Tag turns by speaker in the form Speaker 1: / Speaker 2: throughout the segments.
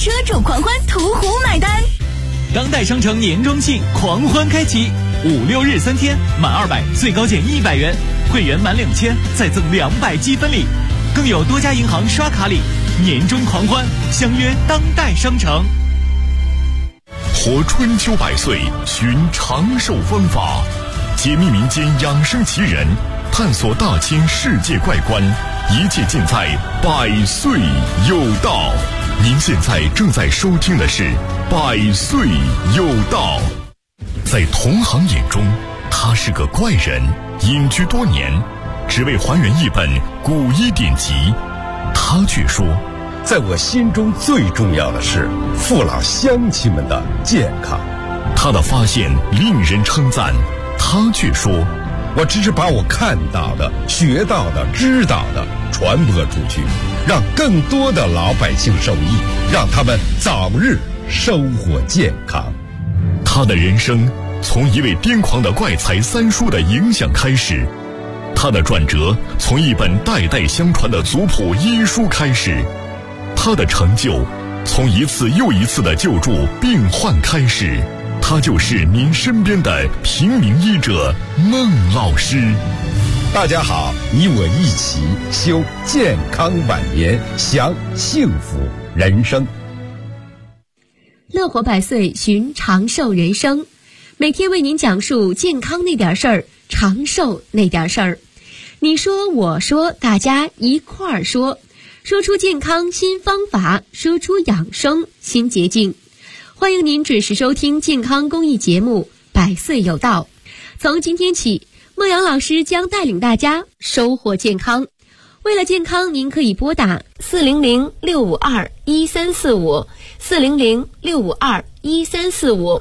Speaker 1: 车主狂欢途虎买单。
Speaker 2: 当代商城年终庆狂欢开启，5、6日3天，满200最高减100元，会员满2000再赠200积分礼，更有多家银行刷卡礼。年终狂欢，相约当代商城。
Speaker 3: 活春秋百岁，寻长寿方法，解密民间养生奇人，探索大千世界怪观，一切尽在百岁有道。您现在正在收听的是百岁有道。在同行眼中，他是个怪人，隐居多年，只为还原一本古医典籍。他却说，
Speaker 4: 在我心中最重要的是父老乡亲们的健康。
Speaker 3: 他的发现令人称赞，他却说，
Speaker 4: 我只是把我看到的、学到的、知道的传播出去，让更多的老百姓受益，让他们早日收获健康。
Speaker 3: 他的人生从一位癫狂的怪才三叔的影响开始，他的转折从一本代代相传的族谱医书开始，他的成就从一次又一次的救助病患开始。他就是您身边的平民医者孟老师。
Speaker 4: 大家好，你我一起修健康晚年，享幸福人生。
Speaker 5: 乐活百岁，寻长寿人生，每天为您讲述健康那点事儿，长寿那点事儿。你说我说，大家一块儿说，说出健康新方法，说出养生新捷径。欢迎您准时收听健康公益节目《百岁有道》。从今天起，孟阳老师将带领大家收获健康。为了健康，您可以拨打400-652-1345 400-652-1345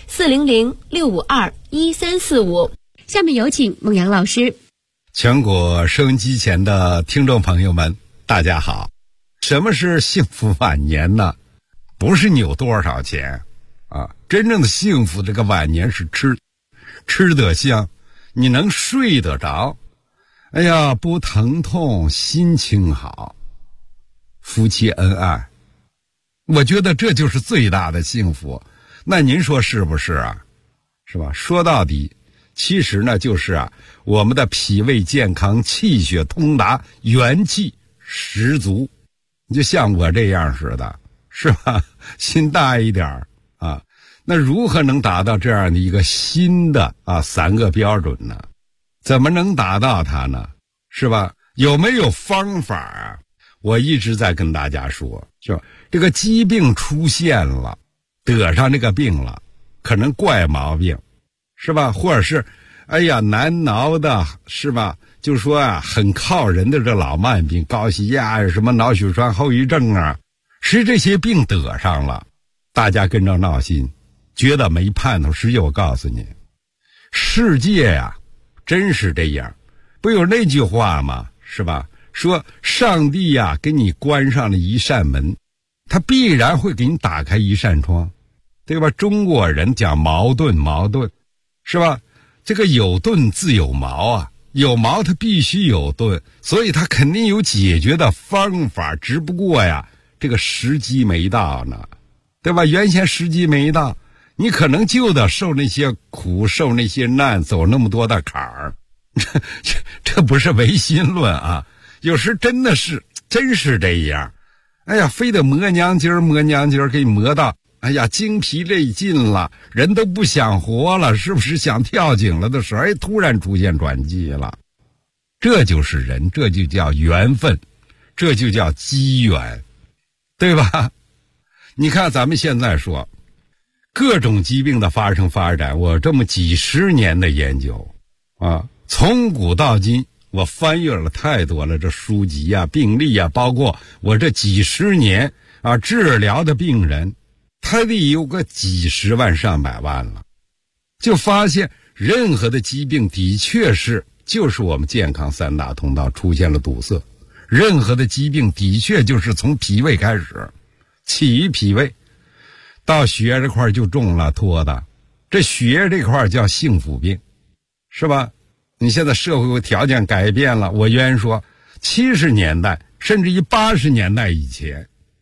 Speaker 5: 400-652-1345。下面有请孟阳老师。
Speaker 4: 全国收音机前的听众朋友们，大家好。什么是幸福晚年呢？不是你有多少钱啊，真正的幸福这个晚年是吃得香，你能睡得着，哎呀，不疼痛，心情好，夫妻恩爱，我觉得这就是最大的幸福。那您说是不是啊？是吧？说到底，其实呢就是我们的脾胃健康，气血通达，元气十足。你就像我这样似的，是吧？心大一点啊，那如何能达到这样的一个新的3个标准呢？怎么能达到它呢？是吧？有没有方法啊？我一直在跟大家说，是吧？这个疾病出现了，得上这个病了，可能怪毛病，是吧？或者是难挠的，是吧？就说很靠人的这老慢病，高血压什么脑血栓后遗症是这些病得上了，大家跟着闹心，觉得没盼头。实际我告诉你，世界真是这样。不有那句话吗？是吧？说上帝给你关上了一扇门，他必然会给你打开一扇窗，对吧？中国人讲矛盾，是吧？这个有盾自有矛有矛它必须有盾，所以它肯定有解决的方法，只不过这个时机没到呢，对吧？原先时机没到，你可能就得受那些苦，受那些难，走那么多的坎儿。这不是唯心论有时真是这样。非得磨娘筋儿给你磨到精疲力尽了，人都不想活了，是不是想跳井了的时候，突然出现转机了。这就是人，这就叫缘分，这就叫机缘，对吧？你看咱们现在说各种疾病的发生发展，我这么几十年的研究从古到今，我翻阅了太多了这书籍病例包括我这几十年治疗的病人，他得有个几十万上百万了，就发现任何的疾病的确就是我们健康3大通道出现了堵塞，任何的疾病的确就是从脾胃开始，起于脾胃，到血这块就中了脱的，这血这块叫幸福病，是吧？你现在社会条件改变了，我原说70年代甚至于80年代以前，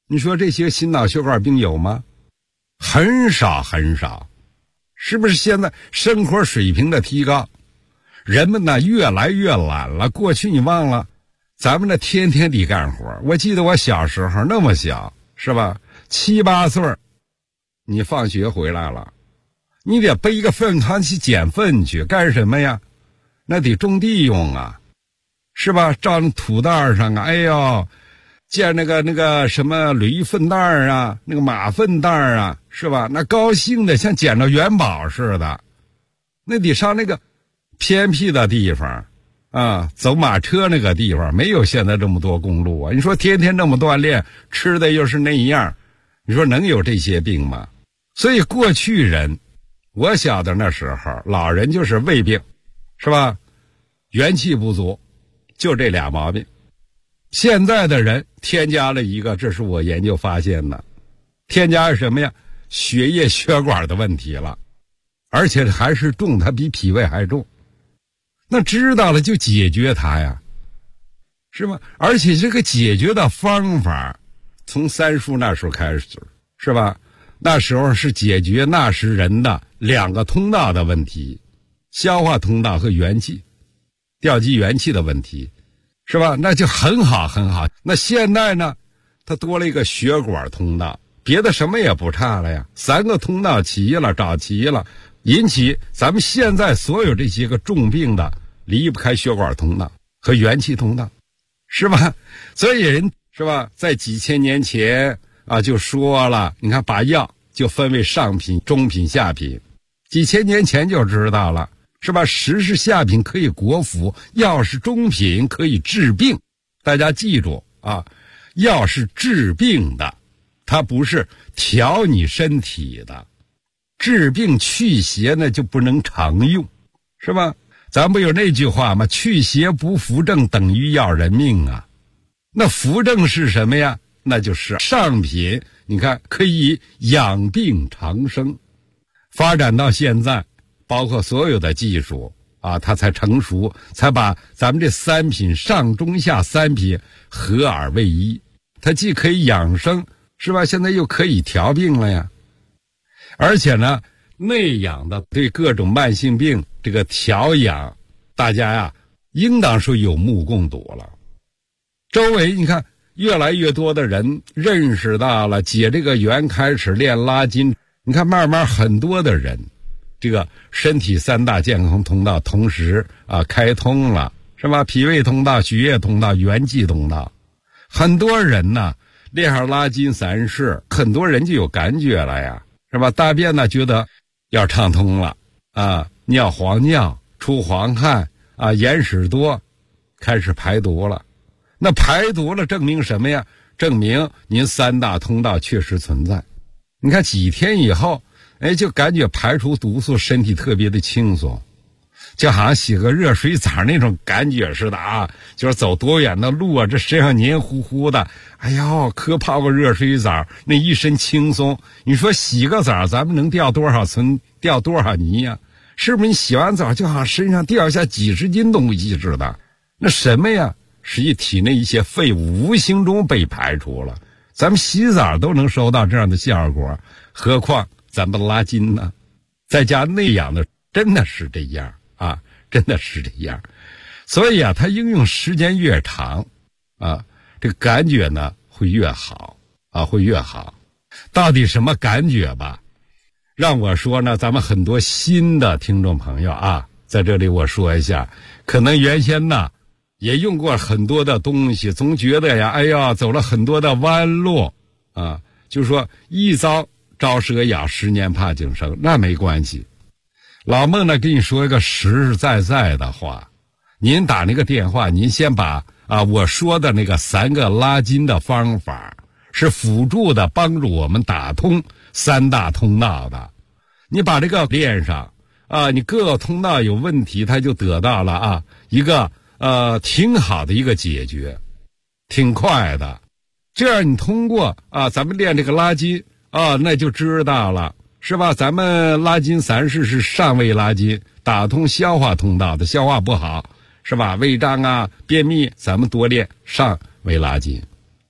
Speaker 4: 你说这些心脑血管病有吗？很少很少。是不是现在生活水平的提高，人们呢越来越懒了？过去你忘了，咱们这天天得干活。我记得我小时候那么小，是吧？7、8岁，你放学回来了，你得背一个粪筐去捡粪去，干什么呀？那得种地用啊，是吧？照那土袋上啊，哎呦，见那个什么驴粪袋啊，那个马粪袋啊，是吧？那高兴的像捡着元宝似的。那得上那个偏僻的地方啊，走马车那个地方，没有现在这么多公路啊。你说天天这么锻炼，吃的又是那样，你说能有这些病吗？所以过去人，我小的那时候，老人就是胃病，是吧？元气不足，就这俩毛病。现在的人添加了一个，这是我研究发现的，添加是什么呀？血液血管的问题了，而且还是重，它比脾胃还重。那知道了就解决它呀，是吗？而且这个解决的方法，从三叔那时候开始，是吧？那时候是解决那时人的2个通道的问题，消化通道和元气，调集元气的问题。是吧？那就很好很好。那现在呢，它多了一个血管通道，别的什么也不差了呀。3个通道齐了，找齐了，引起咱们现在所有这些个重病的离不开血管通道和元气通道，是吧？所以人是吧，在几千年前啊就说了，你看把药就分为上品、中品、下品，几千年前就知道了。是吧？食是下品可以国服，药是中品可以治病。大家记住啊，药是治病的，它不是调你身体的。治病祛邪呢就不能常用，是吧？咱不有那句话吗？去邪不扶正等于要人命啊。那扶正是什么呀？那就是上品，你看可以养病长生。发展到现在，包括所有的技术啊，它才成熟，才把咱们这3品上中下3品合而为一。它既可以养生，是吧？现在又可以调病了呀。而且呢，内养的对各种慢性病这个调养，大家呀，应当说有目共睹了。周围你看，越来越多的人认识到了解这个缘，开始练拉筋。你看，慢慢很多的人。这个身体3大健康通道同时啊开通了，是吧？脾胃通道、血液通道、元气通道，很多人呢练上拉筋3式，很多人就有感觉了呀，是吧？大便呢觉得要畅通了啊，尿黄尿、出黄汗啊，眼屎多，开始排毒了。那排毒了，证明什么呀？证明您3大通道确实存在。你看几天以后。就感觉排出毒素，身体特别的轻松，就好像洗个热水澡那种感觉似的啊！就是走多远的路啊，这身上黏糊糊的，哎呦，可泡个热水澡，那一身轻松。你说洗个澡，咱们能掉多少层，掉多少泥呀？是不是？你洗完澡就好像身上掉下几十斤东西似的。那什么呀？实际体内一些废物无形中被排除了。咱们洗澡都能收到这样的效果，何况咱们拉筋呢，在家内养的真的是这样啊，真的是这样。所以啊，它应用时间越长啊，这个感觉呢会越好啊，会越好。到底什么感觉吧？让我说呢，咱们很多新的听众朋友啊，在这里我说一下，可能原先呢也用过很多的东西，总觉得呀，哎呀，走了很多的弯路啊，就说一遭招蛇咬，10年怕井绳，那没关系。老孟呢跟你说一个实实在在的话，您打那个电话，您先把我说的那个3个拉筋的方法是辅助的，帮助我们打通3大通道的。你把这个练上啊，你各个通道有问题，它就得到了一个挺好的一个解决，挺快的。这样你通过咱们练这个拉筋那就知道了，是吧？咱们拉筋3式是上胃拉筋，打通消化通道的，消化不好，是吧？胃胀便秘，咱们多练上胃拉筋。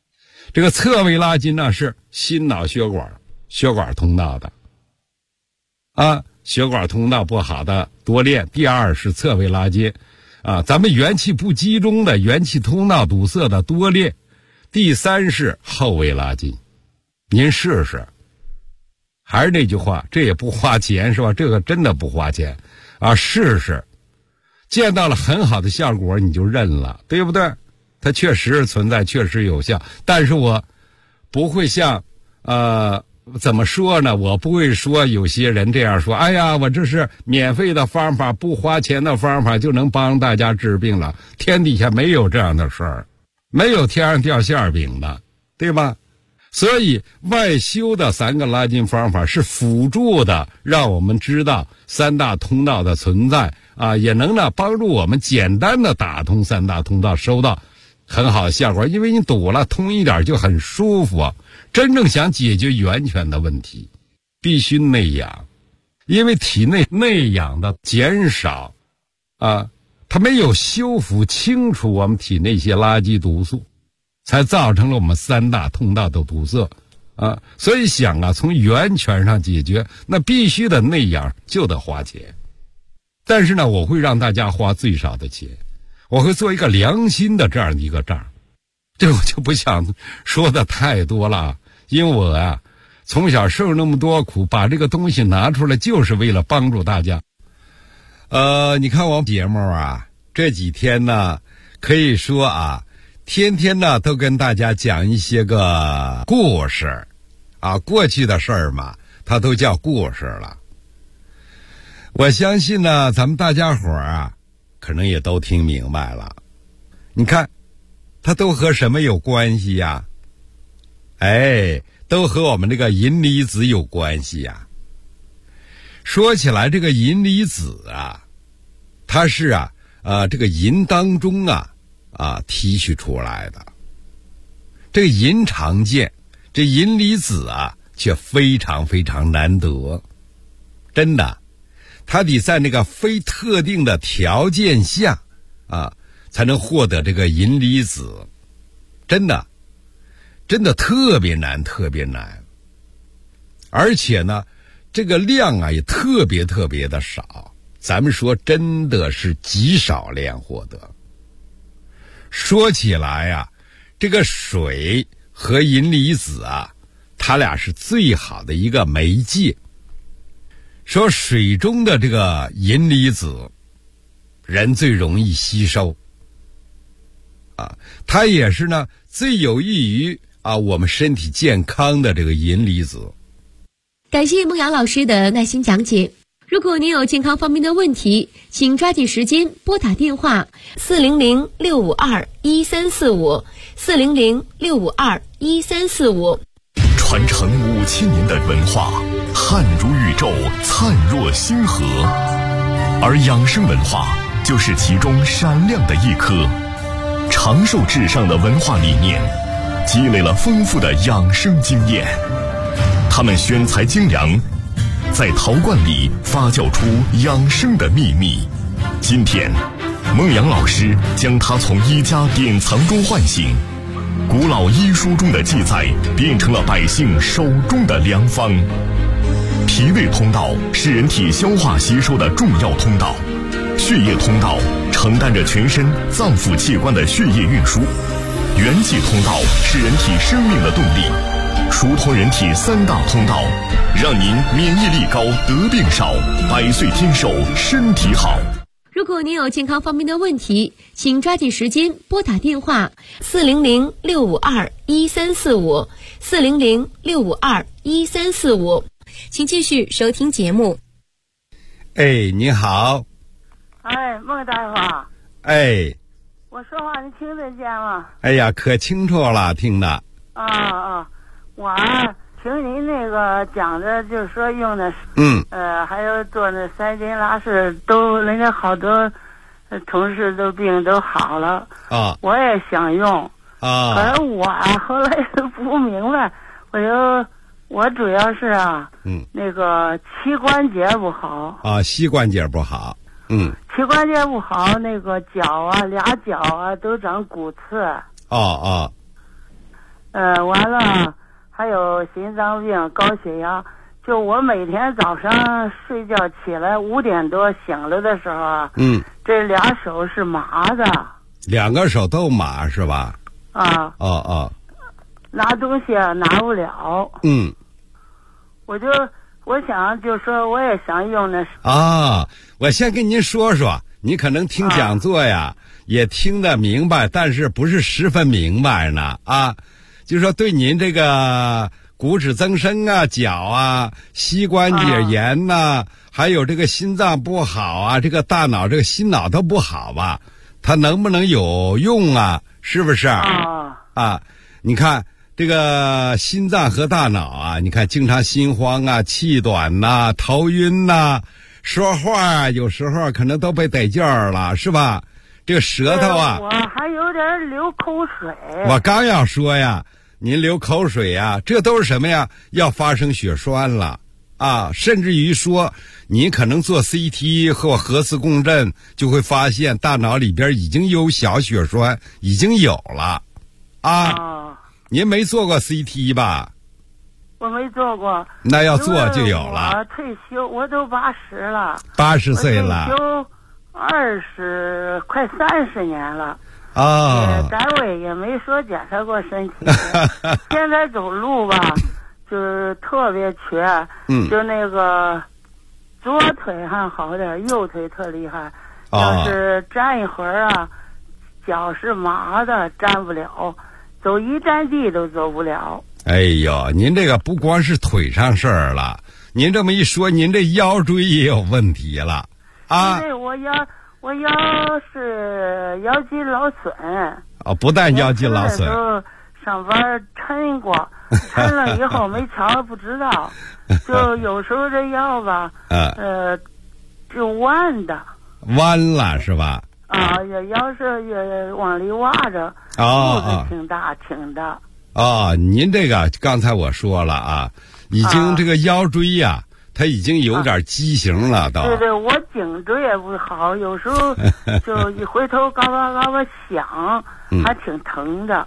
Speaker 4: 这个侧位拉筋呢是心脑血管通道的啊，血管通道不好的多练。第二是侧位拉筋啊，咱们元气不集中的元气通道堵塞的多练。第三是后位拉筋，您试试。还是那句话，这也不花钱是吧？这个真的不花钱啊，试试，见到了很好的效果你就认了，对不对？它确实存在，确实有效，但是我不会像怎么说呢？我不会说有些人这样说，哎呀，我这是免费的方法，不花钱的方法就能帮大家治病了。天底下没有这样的事儿，没有天上掉馅饼的，对吧？所以外修的3个拉筋方法是辅助的，让我们知道3大通道的存在啊，也能呢帮助我们简单的打通3大通道，收到很好的效果。因为你堵了，通一点就很舒服。真正想解决源泉的问题，必须内养，因为体内内养的减少啊，它没有修复清除我们体内一些垃圾毒素，才造成了我们3大通道的堵塞啊。所以想啊，从源泉上解决，那必须的内养就得花钱。但是呢，我会让大家花最少的钱，我会做一个良心的这样的一个账。这我就不想说的太多了，因为我啊从小受那么多苦，把这个东西拿出来就是为了帮助大家。你看我们节目啊，这几天呢可以说啊，天天呢都跟大家讲一些个故事啊，过去的事儿嘛，它都叫故事了。我相信呢，咱们大家伙儿啊，可能也都听明白了。你看，它都和什么有关系呀？哎，都和我们这个银离子有关系呀。说起来，这个银离子啊，它是这个银当中提取出来的。这个银常见，这银离子啊却非常非常难得，真的，它得在那个非特定的条件下才能获得这个银离子，真的特别难，特别难。而且呢，这个量也特别特别的少，咱们说真的是极少量获得。说起来这个水和银离子它俩是最好的一个媒介。说水中的这个银离子，人最容易吸收它也是呢最有益于我们身体健康的这个银离子。
Speaker 5: 感谢孟阳老师的耐心讲解。如果您有健康方面的问题，请抓紧时间拨打电话400-652-1345，400-652-1345。
Speaker 3: 传承5000年的文化，汉如宇宙，灿若星河，而养生文化就是其中闪亮的一颗。长寿至上的文化理念，积累了丰富的养生经验。他们选材精良，在陶罐里发酵出养生的秘密。今天，孟阳老师将它从医家典藏中唤醒，古老医书中的记载变成了百姓手中的良方。脾胃通道是人体消化吸收的重要通道，血液通道承担着全身脏腑器官的血液运输，元气通道是人体生命的动力。疏通人体3大通道，让您免疫力高，得病少，100岁天寿，身体好。
Speaker 5: 如果您有健康方面的问题，请抓紧时间拨打电话400-652-1345，400-652-1345。请继续收听节目。
Speaker 4: 哎，你好。
Speaker 6: 哎，孟大夫。
Speaker 4: 哎，
Speaker 6: 我说话你听得见吗？
Speaker 4: 哎呀，可清楚了，听的。
Speaker 6: 我听您那个讲的，就是说用的，还有做那3斤拉式，都人家好多同事都病都好了我也想用可是我后来不明白，我主要是那个膝关节不好
Speaker 4: 膝关节不好，
Speaker 6: 膝关节不好，那个脚俩脚都长骨刺完了还有心脏病、高血压。就我每天早上睡觉起来5点多醒了的时候啊，这俩手是麻的。
Speaker 4: 2个手都麻是吧？
Speaker 6: 啊。
Speaker 4: 哦。
Speaker 6: 拿东西拿不了。我想就说我也想用那。
Speaker 4: 我先跟您说说，你可能听讲座呀，也听得明白，但是不是十分明白呢啊？就是说对您这个骨质增生啊、脚啊、膝关节炎呐，还有这个心脏不好啊，这个大脑这个心脑都不好吧，它能不能有用啊？是不是？你看这个心脏和大脑啊，你看经常心慌啊、气短呐、头晕呐，说话有时候可能都被得劲儿了，是吧？这个舌头啊，
Speaker 6: 我还有点流口水。
Speaker 4: 我刚要说呀，您流口水呀，这都是什么呀？要发生血栓了啊！甚至于说，你可能做 CT 或核磁共振，就会发现大脑里边已经有小血栓，已经有了啊！您没做过 CT 吧？
Speaker 6: 我没做过。
Speaker 4: 那要做就有了。
Speaker 6: 我退休，我都80了。
Speaker 4: 80岁了。
Speaker 6: 退休快30年了。单位也没说检查过身体。现在走路吧，就是特别瘸。就那个左腿还好点，右腿特厉害。要是站一会儿啊，脚是麻的，站不了。走一站地都走不了。
Speaker 4: 哎呦，您这个不光是腿上事儿了，您这么一说，您这腰椎也有问题了啊！
Speaker 6: 因为我腰是腰肌劳损。
Speaker 4: 不但腰肌劳损，
Speaker 6: 上班抻过，抻了以后没瞧不知道，就有时候这腰吧，就弯了是吧？腰是也往里挖着，肚子挺大的。
Speaker 4: 您这个刚才我说了啊，已经这个腰椎呀，它已经有点畸形了都。
Speaker 6: 对，我颈椎也不好，有时候就一回头嘎巴嘎巴响，还挺疼的。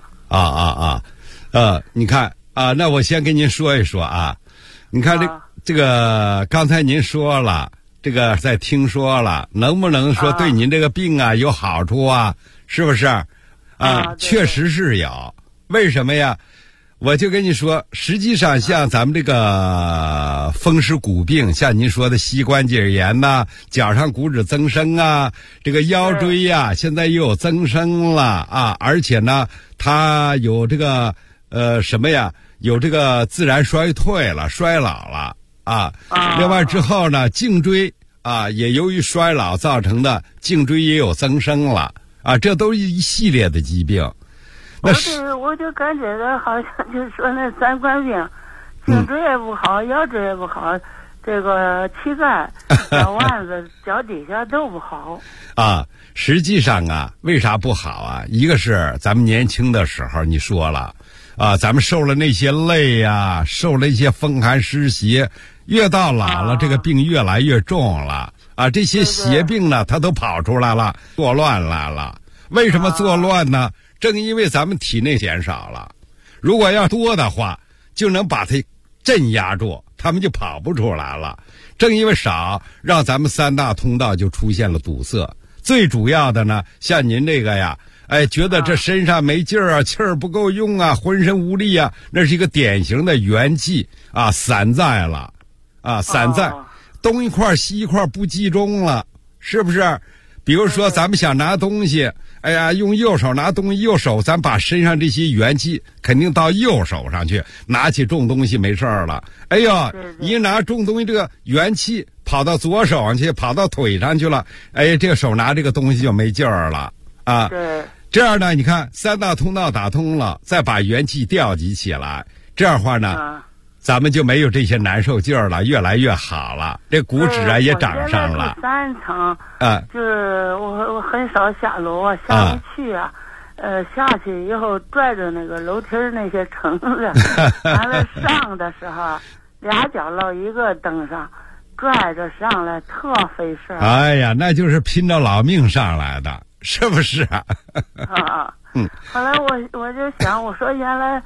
Speaker 4: 你看啊，那我先跟您说一说啊，你看这个刚才您说了。这个再听说了，能不能说对您这个病啊有好处啊？是不是？确实是有。为什么呀？我就跟你说，实际上像咱们这个风湿骨病，像您说的膝关节炎呐、脚上骨质增生啊，这个腰椎呀，现在又有增生了啊，而且呢，它有这个什么呀？有这个自然衰退了、衰老了。另外之后呢，颈椎也由于衰老造成的颈椎也有增生了这都是一系列的疾病。
Speaker 6: 我就感觉到好像就是说那3官病，颈椎也不好，腰椎也不好，这个膝盖、脚腕子、脚底下都不好
Speaker 4: 实际上为啥不好一个是咱们年轻的时候你说了咱们受了那些累呀，受了一些风寒湿邪，越到老了这个病越来越重了这些邪病呢它都跑出来了，作乱来了。为什么作乱呢？正因为咱们体内减少了，如果要多的话就能把它镇压住，他们就跑不出来了。正因为少，让咱们3大通道就出现了堵塞。最主要的呢，像您这个呀觉得这身上没劲儿气儿不够用浑身无力那是一个典型的元气散在了散在东一块西一块不集中了，是不是？比如说咱们想拿东西，用右手拿东西，右手咱把身上这些元气肯定到右手上去，拿起重东西没事儿了。一拿重东西，这个元气跑到左手上去，跑到腿上去了，这个手拿这个东西就没劲儿了
Speaker 6: 对。
Speaker 4: 这样呢，你看3大通道打通了，再把元气调集起来，这样的话呢，咱们就没有这些难受劲儿了，越来越好了，这骨质也长上了。
Speaker 6: 我现在住3层就是我很少下楼下不去下去以后拽着那个楼梯那些绳子，完了上的时候2脚落一个蹬上，拽着上来特费事。
Speaker 4: 那就是拼着老命上来的。是不是
Speaker 6: 后来我就想，我说原来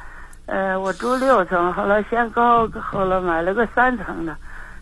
Speaker 6: 我住6层，后来嫌高，后来买了个3层的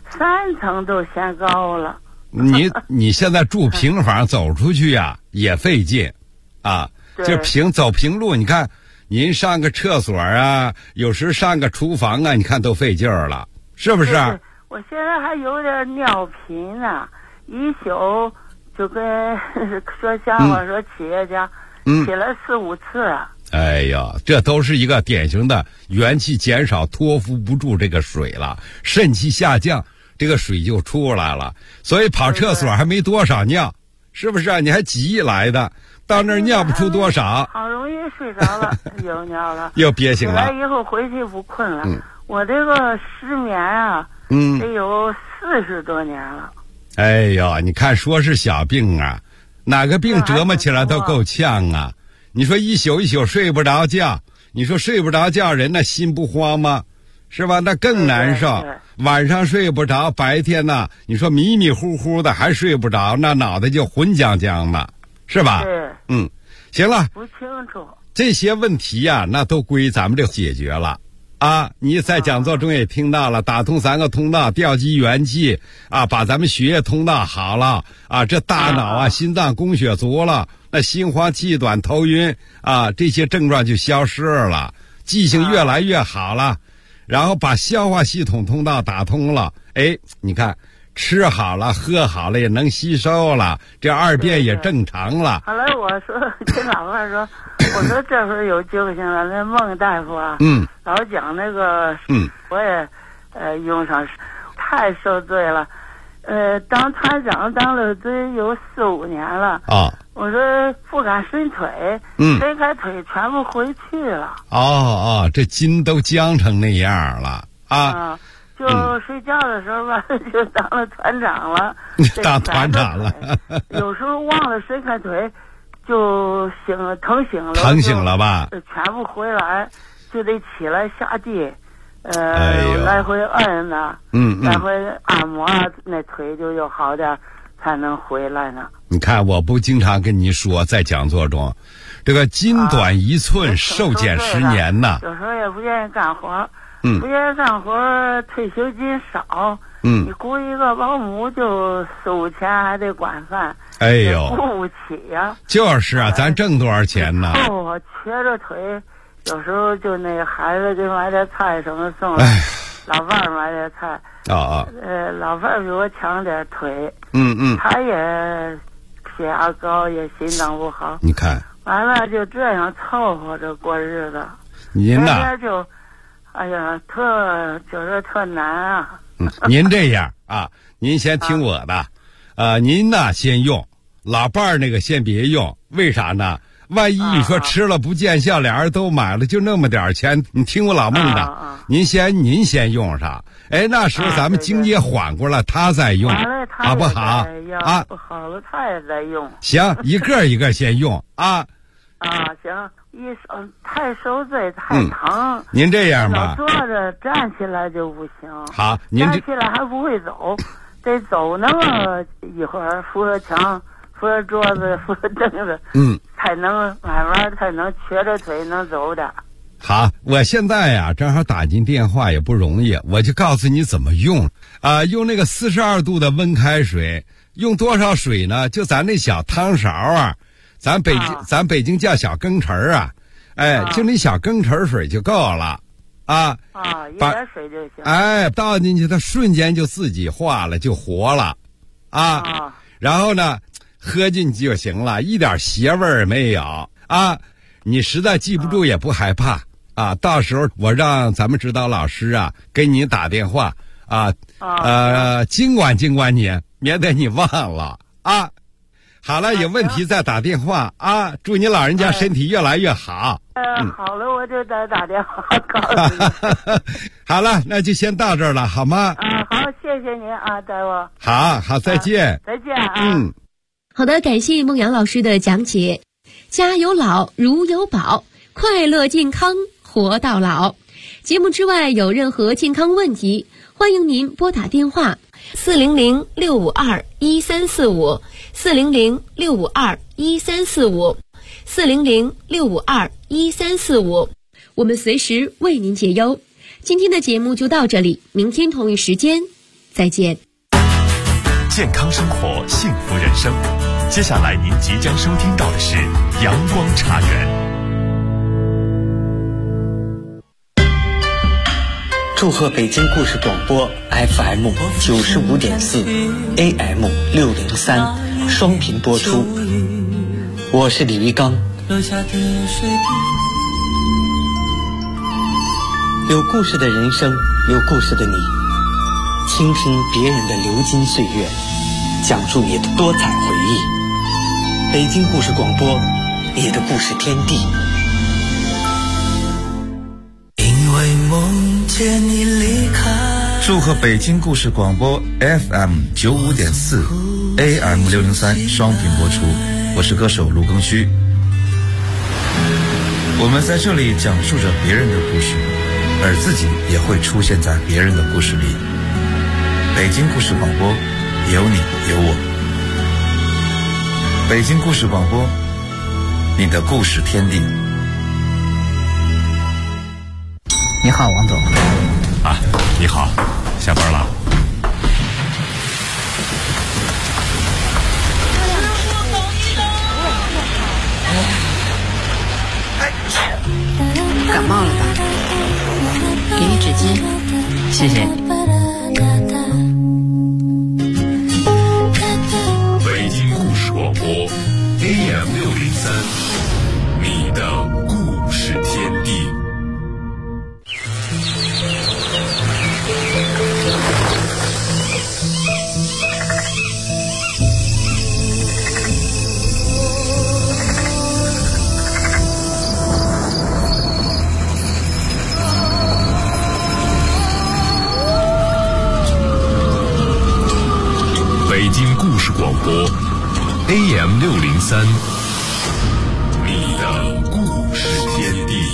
Speaker 6: ，3层都嫌高了。
Speaker 4: 你现在住平房，走出去呀也费劲，啊，就走平路，你看您上个厕所啊，有时上个厨房啊，你看都费劲儿了，是不是？
Speaker 6: 对，我现在还有点尿频呢，一宿就跟说瞎话说企业家，起来4、5次啊。
Speaker 4: 哎呀，这都是一个典型的元气减少，托付不住这个水了，肾气下降，这个水就出来了。所以跑厕所还没多少尿，是不是啊？你还急来的，到那儿尿不出多少，
Speaker 6: 好容易睡着了，又尿了，
Speaker 4: 又憋醒了。
Speaker 6: 起来以后回去不困了。我这个失眠啊，得有40多年了。
Speaker 4: 哎呦，你看说是小病啊，哪个病折磨起来都够呛啊。你说一宿一宿睡不着觉，你说睡不着觉人那心不慌吗？是吧？那更难受。晚上睡不着，白天呢，你说迷迷糊糊的还睡不着，那脑袋就混浆浆的，是吧？
Speaker 6: 对。
Speaker 4: 行了。
Speaker 6: 不清楚。
Speaker 4: 这些问题呀，那都归咱们这解决了。啊，你在讲座中也听到了，打通3个通道，调集元气啊，把咱们血液通道好了啊，这大脑啊，心脏供血足了。那心慌气短头晕啊，这些症状就消失了，记性越来越好了，然后把消化系统通道打通了，哎，你看吃好了喝好了也能吸收了，这2便也正常了。
Speaker 6: 后来我说跟老伴说，我说这会有救星了，那孟大夫啊，老讲那个，我也用上，太受罪了。当团长当了得有4、5年了啊。我说不敢伸腿，伸开腿全部回去了。
Speaker 4: 这筋都僵成那样了啊！
Speaker 6: 就睡觉的时候吧，就当了团长了。
Speaker 4: 当团长了，
Speaker 6: 有时候忘了伸开腿，就疼醒了吧？全部回来，就得起来下地。来回摁呐，来回按摩，那腿就有好点，才能回来呢。
Speaker 4: 你看，我不经常跟你说，在讲座中，这个筋短1寸，寿减10年呐。
Speaker 6: 有时候也不愿意干活，不愿意干活，退休金少，你雇一个保姆就4、5千，还得管饭，
Speaker 4: 哎呦，
Speaker 6: 雇不起呀。
Speaker 4: 就是啊，咱挣多少钱呢？
Speaker 6: 我瘸着腿。有时候就那个孩子给买点菜什么送来，老伴儿买点菜。老伴儿比我强点腿。他也血压高，也心脏不好。
Speaker 4: 你看，
Speaker 6: 完了就这样凑合着过日子。
Speaker 4: 您呐，
Speaker 6: 就，哎呀，就是特难啊。
Speaker 4: 您这样啊，您先听我的，您呢先用，老伴儿那个先别用，为啥呢？万一你说吃了不见效，俩人都买了，就那么点钱，你听我老孟的，您先用上，哎，那时候咱们经济缓过来，他再用，好不好？啊，
Speaker 6: 好了他也在用。
Speaker 4: 行，一个一个先用啊。
Speaker 6: 行，太受罪太疼。
Speaker 4: 您这样吧，
Speaker 6: 坐着站起来就不行。
Speaker 4: 好，您
Speaker 6: 站起来还不会走，得走那么一会儿，扶着墙。扶着桌子，扶着凳子，才能慢慢才能瘸着腿能走的。
Speaker 4: 好，我现在呀，正好打进电话也不容易，我就告诉你怎么用啊。用那个42度的温开水，用多少水呢？就咱那小汤勺啊，咱北京叫小羹匙啊，哎，就那小羹匙水就够了啊。
Speaker 6: 一点水就行。
Speaker 4: 哎，倒进去，它瞬间就自己化了，就活了啊。然后呢？喝进去就行了，一点邪味儿没有啊！你实在记不住也不害怕啊！到时候我让咱们指导老师啊给你打电话啊，尽管你，免得你忘了啊！好了，有问题再打电话啊！祝你老人家身体越来越好。
Speaker 6: 好了，我就再打电话告诉你。
Speaker 4: 好了，那就先到这儿了，好吗？
Speaker 6: 好，谢谢您啊，大夫。
Speaker 4: 好，再见。
Speaker 6: 再见啊。
Speaker 5: 好的，感谢孟阳老师的讲解。家有老，如有宝，快乐健康活到老。节目之外有任何健康问题，欢迎您拨打电话400-652-1345 400-652-1345 400-652-1345， 我们随时为您解忧。今天的节目就到这里，明天同一时间再见。
Speaker 3: 健康生活，幸福人生。接下来您即将收听到的是阳光茶园。
Speaker 7: 祝贺北京故事广播 FM 95.4 AM 603双频播出，我是李玉刚。有故事的人生，有故事的你，倾听别人的流金岁月，讲述你的多彩回忆。北京故事广播，你的故事天地。
Speaker 8: 因为梦见你离开。
Speaker 9: 祝贺北京故事广播 FM 95.4 AM 603双频播出，我是歌手卢庚戌。我们在这里讲述着别人的故事，而自己也会出现在别人的故事里。北京故事广播，有你有我。北京故事广播，你的故事天地。
Speaker 10: 你好，王总。
Speaker 3: 啊，你好，下班了。
Speaker 10: 感冒了吧？给你纸巾，谢谢你。
Speaker 3: 北京故事广播 AM 603，你的故事天地。北京故事广播 AM 603，你的故事天地。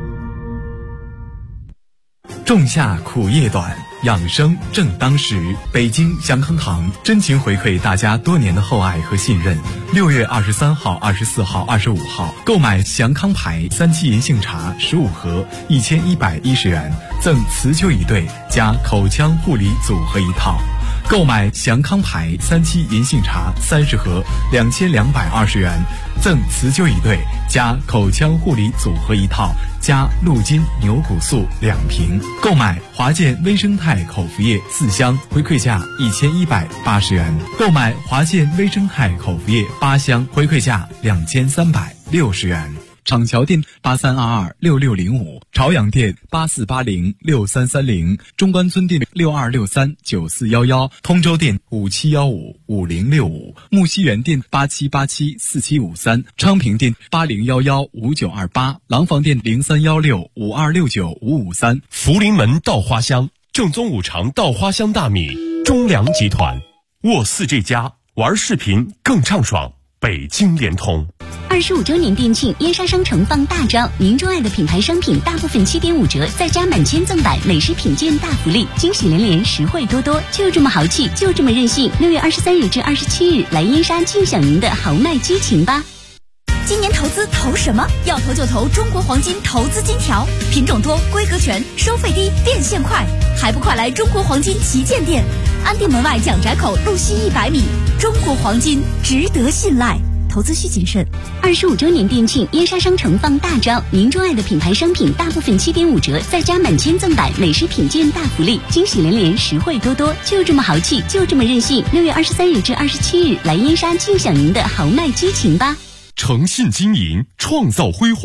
Speaker 2: 仲夏苦夜短，养生正当时。北京祥康堂真情回馈大家多年的厚爱和信任。6月23号、24号、25号，购买祥康牌3七银杏茶15盒，1110元，赠辞旧椅对加口腔护理组合一套。购买祥康牌3七银杏茶30盒，2220元，赠辞旧椅对加口腔护理组合一套，加鹿筋牛骨素2瓶。购买华健微生态口服液4箱，回馈价1180元。购买华健微生态口服液8箱，回馈价2360元。厂桥店83226605，朝阳店84806330，中关村店62639411，通州店57155065，木樨园店87874753，昌平店80115928，廊坊店031652695553。
Speaker 3: 福临门稻花香，正宗五常稻花香大米，中粮集团，沃4这家，玩视频更畅爽，北京联通。
Speaker 1: 25周年店庆，燕莎商城放大招，您钟爱的品牌商品大部分7.5折，再加满千赠百，美食品鉴大福利，惊喜连连，实惠多多，就这么豪气，就这么任性。6月23日至27日，来燕莎尽享您的豪迈激情吧。今年投资投什么？要投就投中国黄金投资金条，品种多，规格全，收费低，变现快，还不快来中国黄金旗舰店，安定门外蒋宅口路西100米，中国黄金值得信赖。投资需谨慎。25周年店庆，燕莎商城放大招，您钟爱的品牌商品大部分7.5折，再加满千赠百，美食品鉴大福利，惊喜连连，实惠多多，就这么豪气，就这么任性。6月23日至27日，来燕莎尽享您的豪迈激情吧。
Speaker 3: 诚信经营，创造辉煌。